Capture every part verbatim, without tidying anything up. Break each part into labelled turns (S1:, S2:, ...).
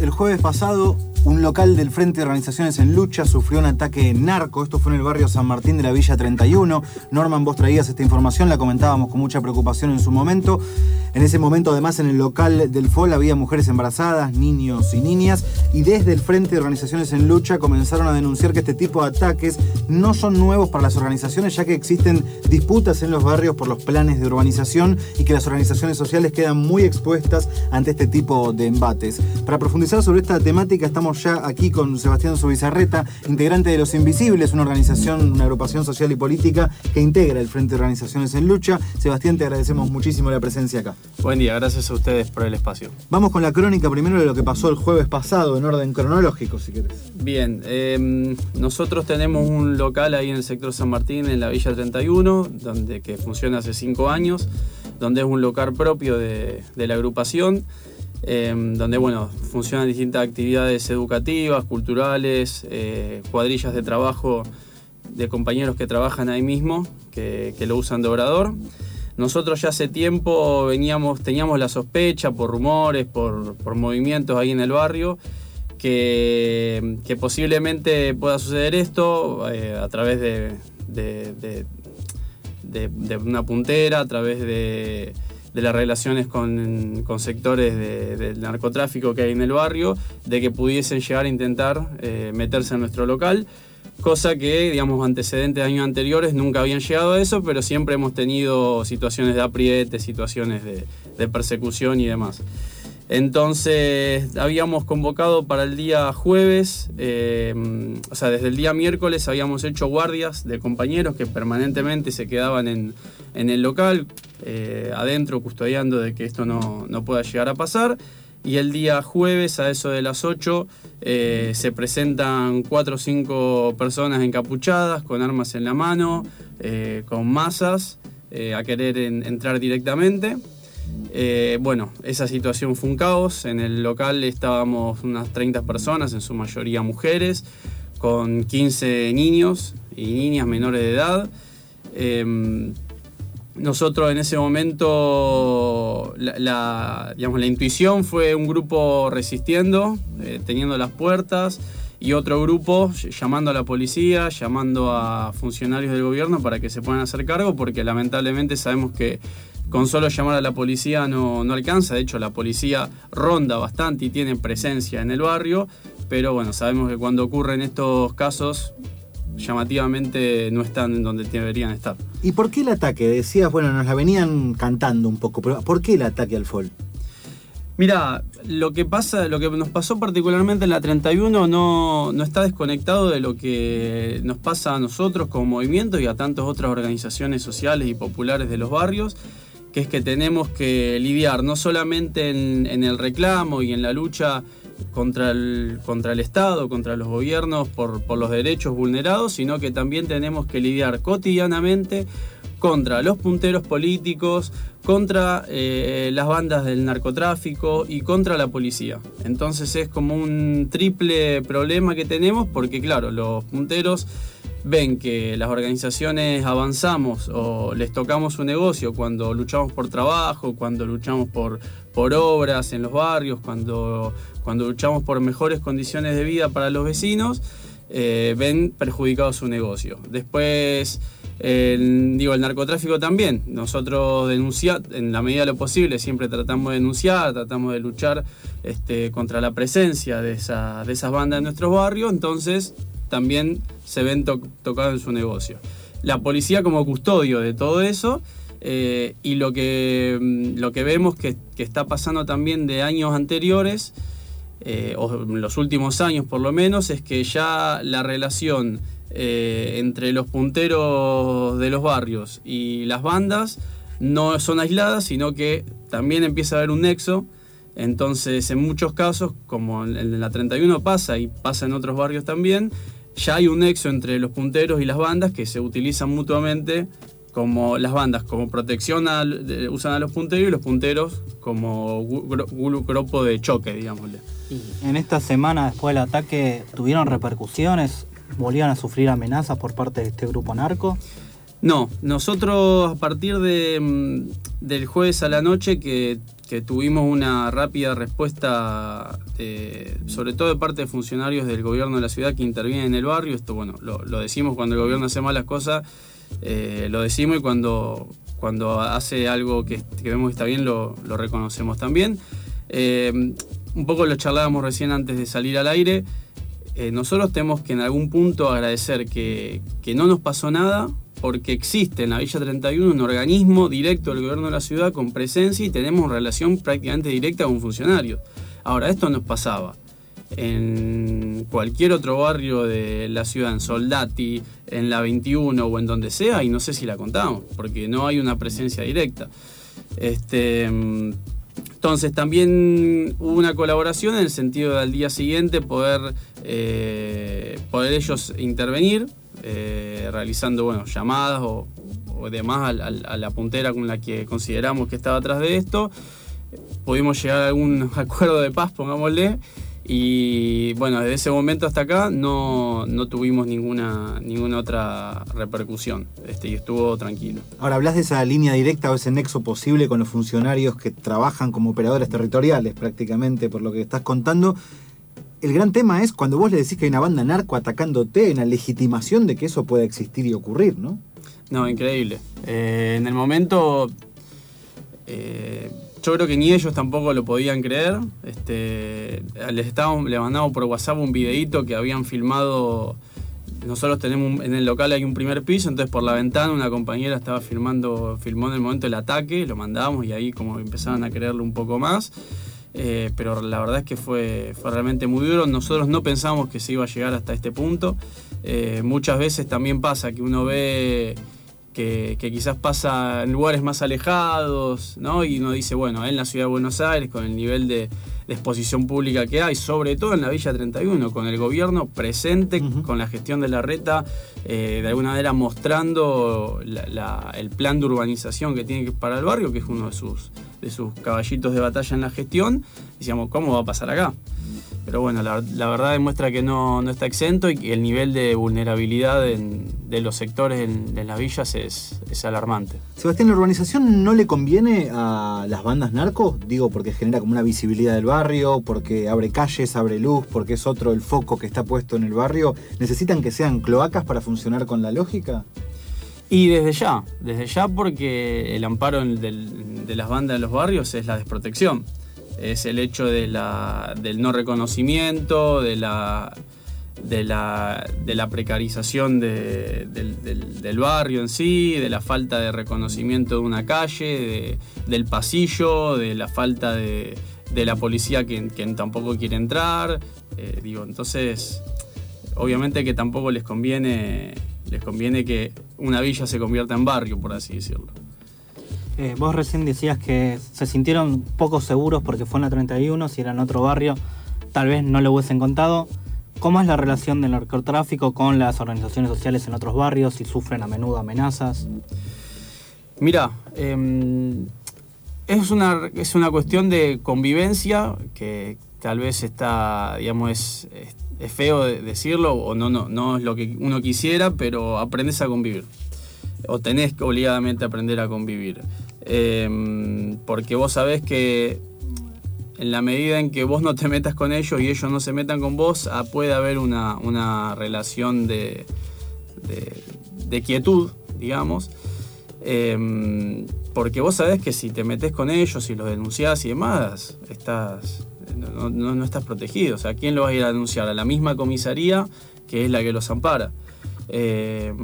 S1: el jueves pasado, un local del Frente de Organizaciones en Lucha sufrió un ataque narco. Esto fue en el barrio San Martín de la Villa treinta y uno. Norman, vos traías esta información, la comentábamos con mucha preocupación en su momento. En ese momento, además, en el local del F O L había mujeres embarazadas, niños y niñas, y desde el Frente de Organizaciones en Lucha comenzaron a denunciar que este tipo de ataques no son nuevos para las organizaciones, ya que existen disputas en los barrios por los planes de urbanización y que las organizaciones sociales quedan muy expuestas ante este tipo de embates. Para profundizar sobre esta temática, estamos ya aquí con Sebastián Zubizarreta, integrante de Los Invisibles, una organización, una agrupación social y política que integra el Frente de Organizaciones en Lucha. Sebastián, te agradecemos muchísimo la presencia acá.
S2: Buen día, gracias a ustedes por el espacio.
S1: Vamos con la crónica primero de lo que pasó el jueves pasado, en orden cronológico, si querés.
S2: Bien, eh, nosotros tenemos un local ahí en el sector San Martín, en la Villa treinta y uno, donde, que funciona hace cinco años, donde es un local propio de, de la agrupación. Eh, donde bueno, funcionan distintas actividades educativas, culturales, eh, cuadrillas de trabajo de compañeros que trabajan ahí mismo, que, que lo usan de obrador. Nosotros ya hace tiempo veníamos, teníamos la sospecha por rumores, por, por movimientos ahí en el barrio, que, que posiblemente pueda suceder esto eh, a través de, de, de, de, de una puntera, a través de... de las relaciones con, con sectores de, del narcotráfico que hay en el barrio, de que pudiesen llegar a intentar eh, meterse en nuestro local, cosa que, digamos, antecedentes de años anteriores nunca habían llegado a eso, pero siempre hemos tenido situaciones de apriete, situaciones de, de persecución y demás. Entonces, habíamos convocado para el día jueves, eh, o sea, desde el día miércoles habíamos hecho guardias de compañeros que permanentemente se quedaban en, en el local, eh, adentro, custodiando de que esto no, no pueda llegar a pasar. Y el día jueves, a eso de las ocho, eh, se presentan cuatro o cinco personas encapuchadas, con armas en la mano, eh, con masas, eh, a querer en, entrar directamente. Eh, bueno, esa situación fue un caos. En el local estábamos unas treinta personas, en su mayoría mujeres, con quince niños y niñas menores de edad. Eh, nosotros en ese momento, la, la, digamos, la intuición fue un grupo resistiendo, eh, teniendo las puertas, y otro grupo llamando a la policía, llamando a funcionarios del gobierno para que se puedan hacer cargo, porque lamentablemente sabemos que con solo llamar a la policía no, no alcanza. De hecho, la policía ronda bastante y tiene presencia en el barrio, pero bueno, sabemos que cuando ocurren estos casos, llamativamente no están en donde deberían estar.
S1: ¿Y por qué el ataque? Decías, bueno, nos la venían cantando un poco, pero ¿por qué el ataque al F O L?
S2: Mirá, lo que pasa, lo que nos pasó particularmente en la treinta y uno no, no está desconectado de lo que nos pasa a nosotros como movimiento y a tantas otras organizaciones sociales y populares de los barrios, que es que tenemos que lidiar no solamente en, en el reclamo y en la lucha contra el, contra el Estado, contra los gobiernos por, por los derechos vulnerados, sino que también tenemos que lidiar cotidianamente contra los punteros políticos, contra eh, las bandas del narcotráfico y contra la policía. Entonces es como un triple problema que tenemos, porque claro, los punteros ven que las organizaciones avanzamos o les tocamos su negocio cuando luchamos por trabajo, cuando luchamos por, por obras en los barrios, cuando, cuando luchamos por mejores condiciones de vida para los vecinos, eh, ven perjudicado su negocio. Después, el, digo, el narcotráfico también. Nosotros denunciar, en la medida de lo posible, siempre tratamos de denunciar, tratamos de luchar este, contra la presencia de, esa, de esas bandas en nuestros barrios, entonces también se ven to- tocados en su negocio. La policía como custodio de todo eso, eh, y lo que, lo que vemos que, que está pasando también de años anteriores, eh, o en los últimos años por lo menos, es que ya la relación eh, entre los punteros de los barrios y las bandas no son aisladas, sino que también empieza a haber un nexo. Entonces, en muchos casos, como en la treinta y uno pasa y pasa en otros barrios también, ya hay un nexo entre los punteros y las bandas que se utilizan mutuamente, como las bandas como protección a, de, usan a los punteros, y los punteros como gru- grupo de choque, digámosle.
S3: En esta semana después del ataque, ¿tuvieron repercusiones? ¿Volvían a sufrir amenazas por parte de este grupo narco?
S2: No, nosotros a partir de, del jueves a la noche que, que tuvimos una rápida respuesta, eh, sobre todo de parte de funcionarios del gobierno de la ciudad que intervienen en el barrio, esto bueno, lo, lo decimos cuando el gobierno hace malas cosas, eh, lo decimos y cuando, cuando hace algo que, que vemos que está bien lo, lo reconocemos también. Eh, un poco lo charlábamos recién antes de salir al aire, eh, nosotros tenemos que en algún punto agradecer que, que no nos pasó nada, porque existe en la Villa treinta y uno un organismo directo del gobierno de la ciudad con presencia y tenemos relación prácticamente directa con funcionarios. Ahora, esto nos pasaba en cualquier otro barrio de la ciudad, en Soldati, en la veintiuno o en donde sea, y no sé si la contamos, porque no hay una presencia directa. Este, entonces, también hubo una colaboración en el sentido de al día siguiente poder, eh, poder ellos intervenir, Eh, realizando bueno, llamadas o, o demás a, a, a la puntera con la que consideramos que estaba atrás de esto. Pudimos llegar a algún acuerdo de paz, pongámosle, y bueno, desde ese momento hasta acá no, no tuvimos ninguna, ninguna otra repercusión, este, y estuvo tranquilo.
S1: Ahora, hablas de esa línea directa o ese nexo posible con los funcionarios que trabajan como operadores territoriales prácticamente, por lo que estás contando. El gran tema es cuando vos le decís que hay una banda narco atacándote, en la legitimación de que eso pueda existir y ocurrir, ¿no?
S2: No, increíble. Eh, en el momento, eh, yo creo que ni ellos tampoco lo podían creer. Este, les estábamos, le mandamos por WhatsApp un videíto que habían filmado. Nosotros tenemos un, en el local hay un primer piso, entonces por la ventana una compañera estaba filmando, filmó en el momento del ataque, lo mandamos y ahí como empezaron a creerlo un poco más. Eh, pero la verdad es que fue, fue realmente muy duro. Nosotros no pensamos que se iba a llegar hasta este punto. Eh, muchas veces también pasa que uno ve que, que quizás pasa en lugares más alejados, ¿no? Y uno dice, bueno, en la ciudad de Buenos Aires, con el nivel de, de exposición pública que hay, sobre todo en la Villa treinta y uno, con el gobierno presente, uh-huh. con la gestión de la reta, eh, de alguna manera mostrando la, la, el plan de urbanización que tiene para el barrio, que es uno de sus... de sus caballitos de batalla en la gestión, decíamos, ¿cómo va a pasar acá? Pero bueno, la, la verdad demuestra que no, no está exento y que el nivel de vulnerabilidad en, de los sectores en, en las villas es, es alarmante.
S1: Sebastián, ¿la urbanización no le conviene a las bandas narcos? Digo, porque genera como una visibilidad del barrio, porque abre calles, abre luz, porque es otro el foco que está puesto en el barrio. ¿Necesitan que sean cloacas para funcionar con la lógica?
S2: Y desde ya, desde ya porque el amparo del, de las bandas en los barrios es la desprotección. Es el hecho de la, del no reconocimiento, de la, de la, de la precarización de, del, del, del barrio en sí, de la falta de reconocimiento de una calle, de, del pasillo, de la falta de, de la policía que, que tampoco quiere entrar. Eh, digo, entonces, obviamente que tampoco les conviene... les conviene que una villa se convierta en barrio, por así decirlo.
S3: Eh, vos recién decías que se sintieron poco seguros porque fue en la treinta y uno, si era en otro barrio, tal vez no lo hubiesen contado. ¿Cómo es la relación del narcotráfico con las organizaciones sociales en otros barrios? ¿Si sufren a menudo amenazas?
S2: Mirá, eh, es, una, es una cuestión de convivencia que tal vez está, digamos, es... es Es feo decirlo, o no, no, no es lo que uno quisiera, pero aprendes a convivir. O tenés que obligadamente aprender a convivir. Eh, porque vos sabés que en la medida en que vos no te metas con ellos y ellos no se metan con vos, ah, puede haber una, una relación de, de, de quietud, digamos. Eh, porque vos sabés que si te metés con ellos y los denunciás y demás, estás... No, no, no estás protegido. O sea, ¿a quién lo vas a ir a denunciar? A la misma comisaría que es la que los ampara. Eh,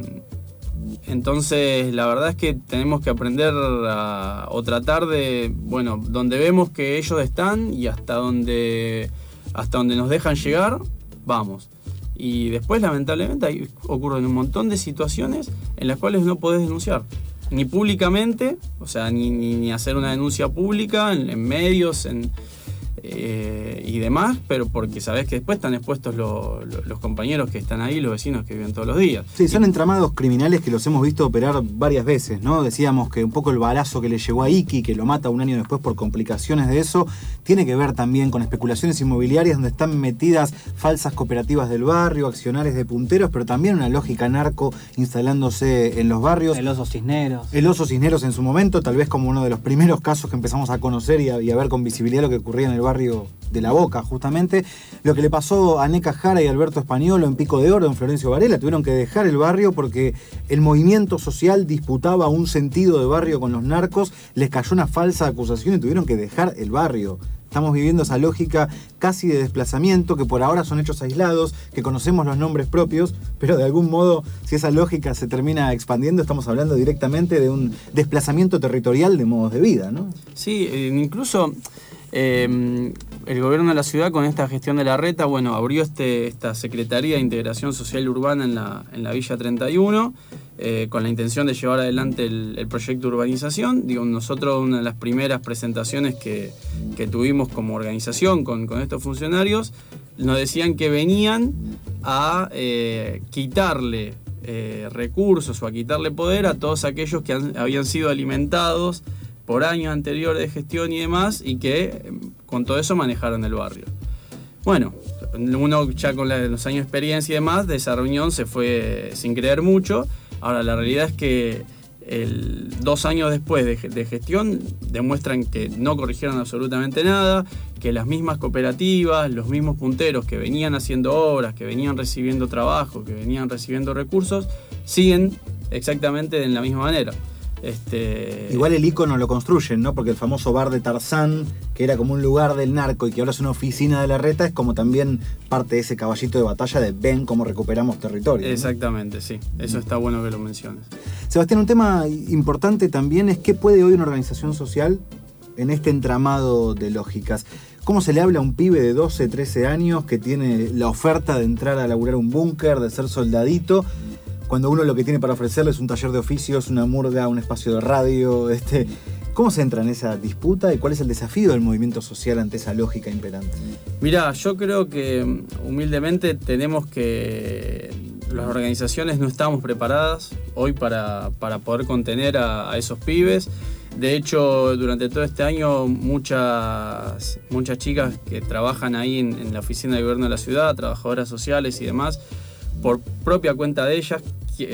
S2: entonces, la verdad es que tenemos que aprender a, o tratar de, bueno, donde vemos que ellos están y hasta donde, hasta donde nos dejan llegar, vamos. Y después, lamentablemente, ahí ocurren un montón de situaciones en las cuales no podés denunciar. Ni públicamente, o sea, ni, ni, ni hacer una denuncia pública en, en medios, en... eh, y demás, pero porque sabés que después están expuestos lo, lo, los compañeros que están ahí, los vecinos que viven todos los días.
S1: Sí, son entramados criminales que los hemos visto operar varias veces, ¿no? Decíamos que un poco el balazo que le llegó a Iki, que lo mata un año después por complicaciones de eso, tiene que ver también con especulaciones inmobiliarias donde están metidas falsas cooperativas del barrio, accionarios de punteros, pero también una lógica narco instalándose en los barrios.
S3: El oso Cisneros.
S1: El oso Cisneros en su momento, tal vez como uno de los primeros casos que empezamos a conocer y a, y a ver con visibilidad lo que ocurría en el barrio de La Boca, justamente. Lo que le pasó a Neca Jara y Alberto Españolo en Pico de Oro, en Florencio Varela, tuvieron que dejar el barrio porque el movimiento social disputaba un sentido de barrio con los narcos, les cayó una falsa acusación y tuvieron que dejar el barrio. Estamos viviendo esa lógica casi de desplazamiento, que por ahora son hechos aislados, que conocemos los nombres propios, pero de algún modo, si esa lógica se termina expandiendo, estamos hablando directamente de un desplazamiento territorial de modos de vida, ¿no?
S2: Sí, incluso eh, el gobierno de la ciudad con esta gestión de la reta, bueno, abrió este, esta Secretaría de Integración Social Urbana en la, en la Villa treinta y uno, eh, con la intención de llevar adelante el, el proyecto de urbanización. Digo, nosotros una de las primeras presentaciones que, que tuvimos como organización con, con estos funcionarios, nos decían que venían a eh, quitarle eh, recursos o a quitarle poder a todos aquellos que han, habían sido alimentados por años anteriores de gestión y demás, y que con todo eso manejaron el barrio. Bueno, uno ya con la, los años de experiencia y demás, de esa reunión se fue sin creer mucho. Ahora, la realidad es que el, dos años después de, de gestión demuestran que no corrigieron absolutamente nada, que las mismas cooperativas, los mismos punteros que venían haciendo obras, que venían recibiendo trabajo, que venían recibiendo recursos, siguen exactamente de la misma manera. Este...
S1: Igual el icono lo construyen, ¿no? Porque el famoso bar de Tarzán, que era como un lugar del narco y que ahora es una oficina de la reta, es como también parte de ese caballito de batalla de ven cómo recuperamos territorio, ¿no?
S2: Exactamente, sí. Eso está bueno que lo menciones.
S1: Sebastián, un tema importante también es qué puede hoy una organización social en este entramado de lógicas. ¿Cómo se le habla a un pibe de doce, trece años que tiene la oferta de entrar a laburar un búnker, de ser soldadito, cuando uno lo que tiene para ofrecerle es un taller de oficios, una murga, un espacio de radio? Este, ¿Cómo se entra en esa disputa y cuál es el desafío del movimiento social ante esa lógica imperante?
S2: Mirá, yo creo que humildemente tenemos que... Las organizaciones no estamos preparadas hoy para, para poder contener a, a esos pibes. De hecho, durante todo este año muchas, muchas chicas que trabajan ahí en, en la oficina de gobierno de la ciudad, trabajadoras sociales y demás, por propia cuenta de ellas,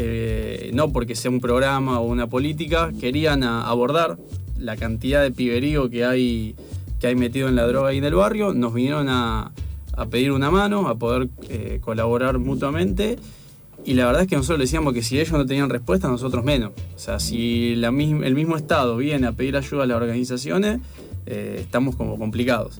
S2: eh, no porque sea un programa o una política, querían a, abordar la cantidad de piberío que hay, que hay metido en la droga ahí en el barrio. Nos vinieron a, a pedir una mano, a poder eh, colaborar mutuamente. Y la verdad es que nosotros le decíamos que si ellos no tenían respuesta, nosotros menos. O sea, si la, el mismo Estado viene a pedir ayuda a las organizaciones, eh, estamos como complicados.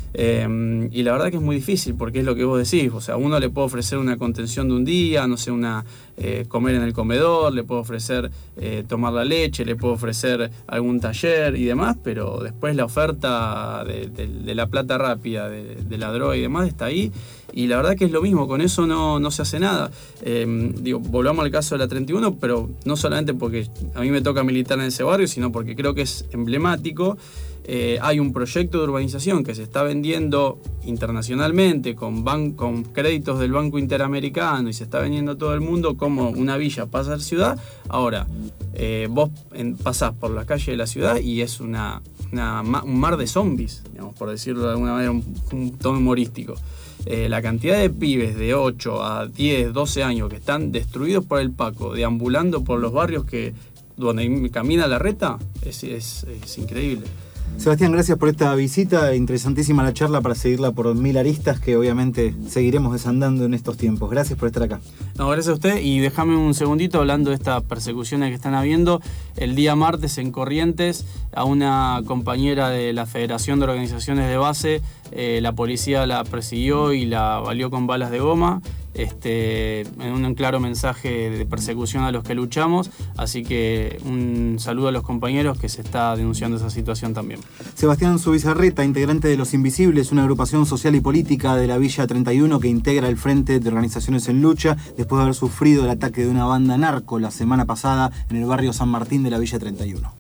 S2: Eh, y la verdad que es muy difícil, porque es lo que vos decís. O sea, uno le puede ofrecer una contención de un día, no sé, una eh, comer en el comedor, le puede ofrecer eh, tomar la leche, le puede ofrecer algún taller y demás, pero después la oferta de, de, de la plata rápida, de, de la droga y demás está ahí. Y la verdad que es lo mismo, con eso no, no se hace nada. Eh, digo, volvamos al caso de la treinta y uno, pero no solamente porque a mí me toca militar en ese barrio, sino porque creo que es emblemático. Eh, hay un proyecto de urbanización que se está vendiendo internacionalmente con, ban con créditos del Banco Interamericano y se está vendiendo a todo el mundo como una villa pasa a la ciudad. Ahora, eh, vos en, pasás por la calle de la ciudad y es una, una, un mar de zombies, digamos, por decirlo de alguna manera, un, un tono humorístico. Eh, la cantidad de pibes de ocho a diez, doce años que están destruidos por el Paco, deambulando por los barrios que donde camina la reta, es, es, es increíble.
S1: Sebastián, gracias por esta visita, interesantísima la charla para seguirla por mil aristas que obviamente seguiremos desandando en estos tiempos. Gracias por estar acá.
S2: No, gracias a usted, y déjame un segundito hablando de estas persecuciones que están habiendo. El día martes en Corrientes a una compañera de la Federación de Organizaciones de Base, eh, la policía la persiguió y la baleó con balas de goma. Este, en un claro mensaje de persecución a los que luchamos, así que un saludo a los compañeros que se está denunciando esa situación también.
S1: Sebastián Zubizarreta, integrante de Los Invisibles, una agrupación social y política de la Villa treinta y uno que integra el Frente de Organizaciones en Lucha después de haber sufrido el ataque de una banda narco la semana pasada en el barrio San Martín de la Villa treinta y uno.